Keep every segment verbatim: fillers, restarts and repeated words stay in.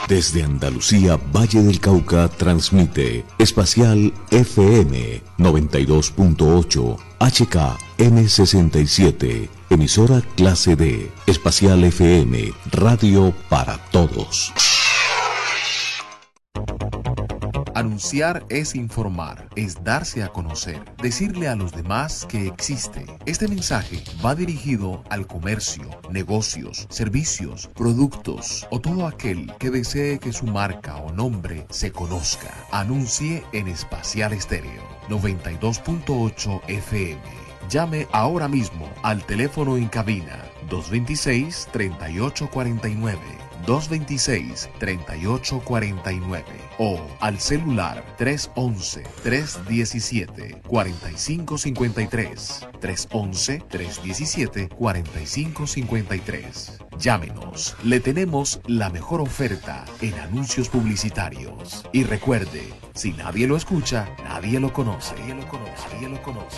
Desde Andalucía, Valle del Cauca, transmite Espacial F M noventa y dos punto ocho, H K M sesenta y siete, emisora clase D. Espacial F M, radio para todos. Anunciar es informar, es darse a conocer, decirle a los demás que existe. Este mensaje va dirigido al comercio, negocios, servicios, productos o todo aquel que desee que su marca o nombre se conozca. Anuncie en Espacial Estéreo noventa y dos punto ocho F M. Llame ahora mismo al teléfono en cabina dos veintiséis, treinta y ocho cuarenta y nueve. dos veintiséis, treinta y ocho cuarenta y nueve o al celular tres once, tres diecisiete, cuarenta y cinco cincuenta y tres, tres once, tres diecisiete, cuarenta y cinco cincuenta y tres. Llámenos, le tenemos la mejor oferta en anuncios publicitarios. Y recuerde, si nadie lo escucha, nadie lo conoce. Nadie lo conoce, nadie lo conoce.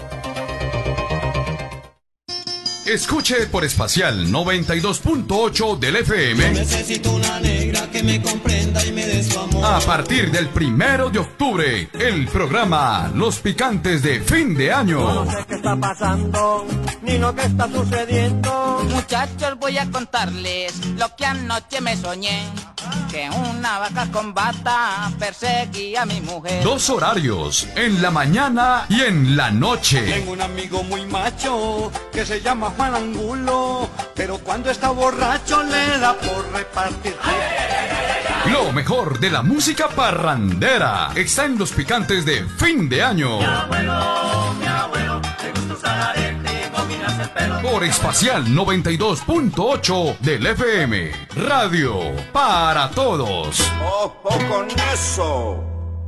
Escuche por Espacial noventa y dos punto ocho del F M. Yo necesito una negra que me comprenda y me dé su amor. A partir del primero de octubre, el programa Los Picantes de Fin de Año. Yo no sé qué está pasando, ni lo que está sucediendo. Muchachos, voy a contarles lo que anoche me soñé. Que una vaca con bata perseguía a mi mujer. Dos horarios, en la mañana y en la noche. Tengo un amigo muy macho que se llama Juan Angulo, pero cuando está borracho le da por repartir. Lo mejor de la música parrandera está en Los Picantes de Fin de Año. Mi abuelo, mi abuelo, le gusta usar arete, combinarse el pelo. Por Espacial noventa y dos punto ocho del F M, radio para todos. ¡Ojo con eso!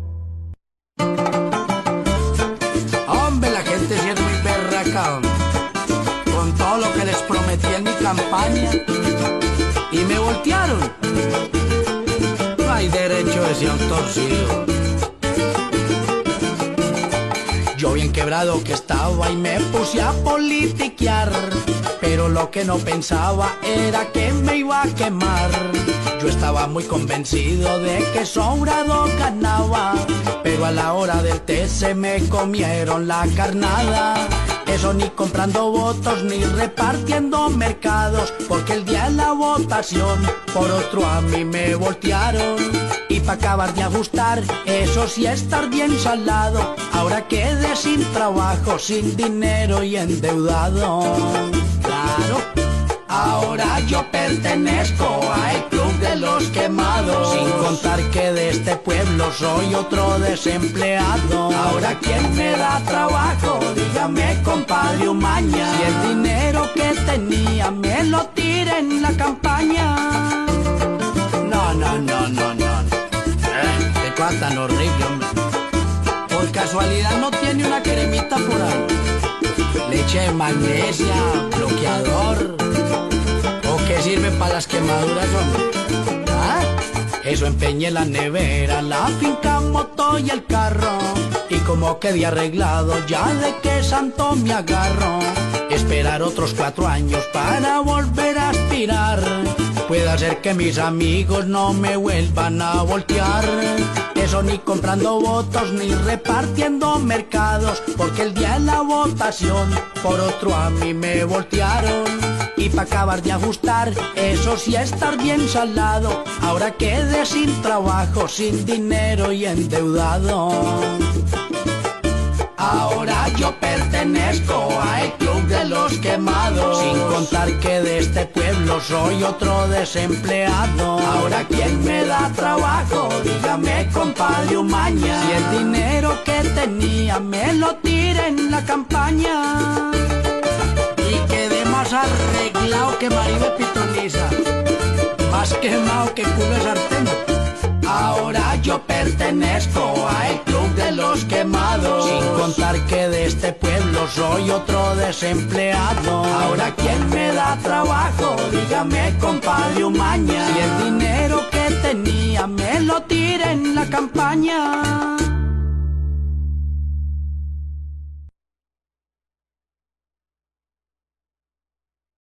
Hombre, la gente sí es muy berraca, con todo lo que les prometí en mi campaña, y me voltearon. No hay derecho de ser un torcido. Yo bien quebrado que estaba y me puse a politiquear, pero lo que no pensaba era que me iba a quemar. Yo estaba muy convencido de que Sobrado ganaba, pero a la hora del té se me comieron la carnada. Eso ni comprando votos ni repartiendo mercados, porque el día de la votación por otro a mí me voltearon. Y pa' acabar de ajustar, eso sí estar bien salado, ahora quedé sin trabajo, sin dinero y endeudado. Claro, ahora yo pertenezco al club de los quemados, sin contar que de este pueblo soy otro desempleado. Ahora ¿quién me da trabajo? Dígame, compadre Umaña, si el dinero que tenía me lo tiré en la campaña. No, no, no, no, no. Eh, qué cosa tan horrible, hombre. Por casualidad no tiene una cremita por ahí, leche de magnesia, bloqueador, o que sirve para las quemaduras, hombre. ¿Ah? Eso empeñé la nevera, la finca, moto y el carro, y como quedé arreglado ya de qué santo me agarro. Esperar otros cuatro años para volver a aspirar, puede ser que mis amigos no me vuelvan a voltear. Eso ni comprando votos ni repartiendo mercados, porque el día de la votación por otro a mí me voltearon. Y pa' acabar de ajustar, eso sí estar bien salado, ahora quedé sin trabajo, sin dinero y endeudado. Ahora yo pertenezco al club de los quemados, sin contar que de este pueblo soy otro desempleado. Ahora ¿quién me da trabajo? Dígame, compadre Umaña, si el dinero que tenía me lo tiré en la campaña. Y quedé más arreglado que marido de pitoniza, más quemado que culo de sartén. Ahora yo pertenezco al club de los quemados, sin contar que de este pueblo soy otro desempleado. Ahora ¿quién me da trabajo? Dígame, compadre Umaña, si el dinero que tenía me lo tiré en la campaña.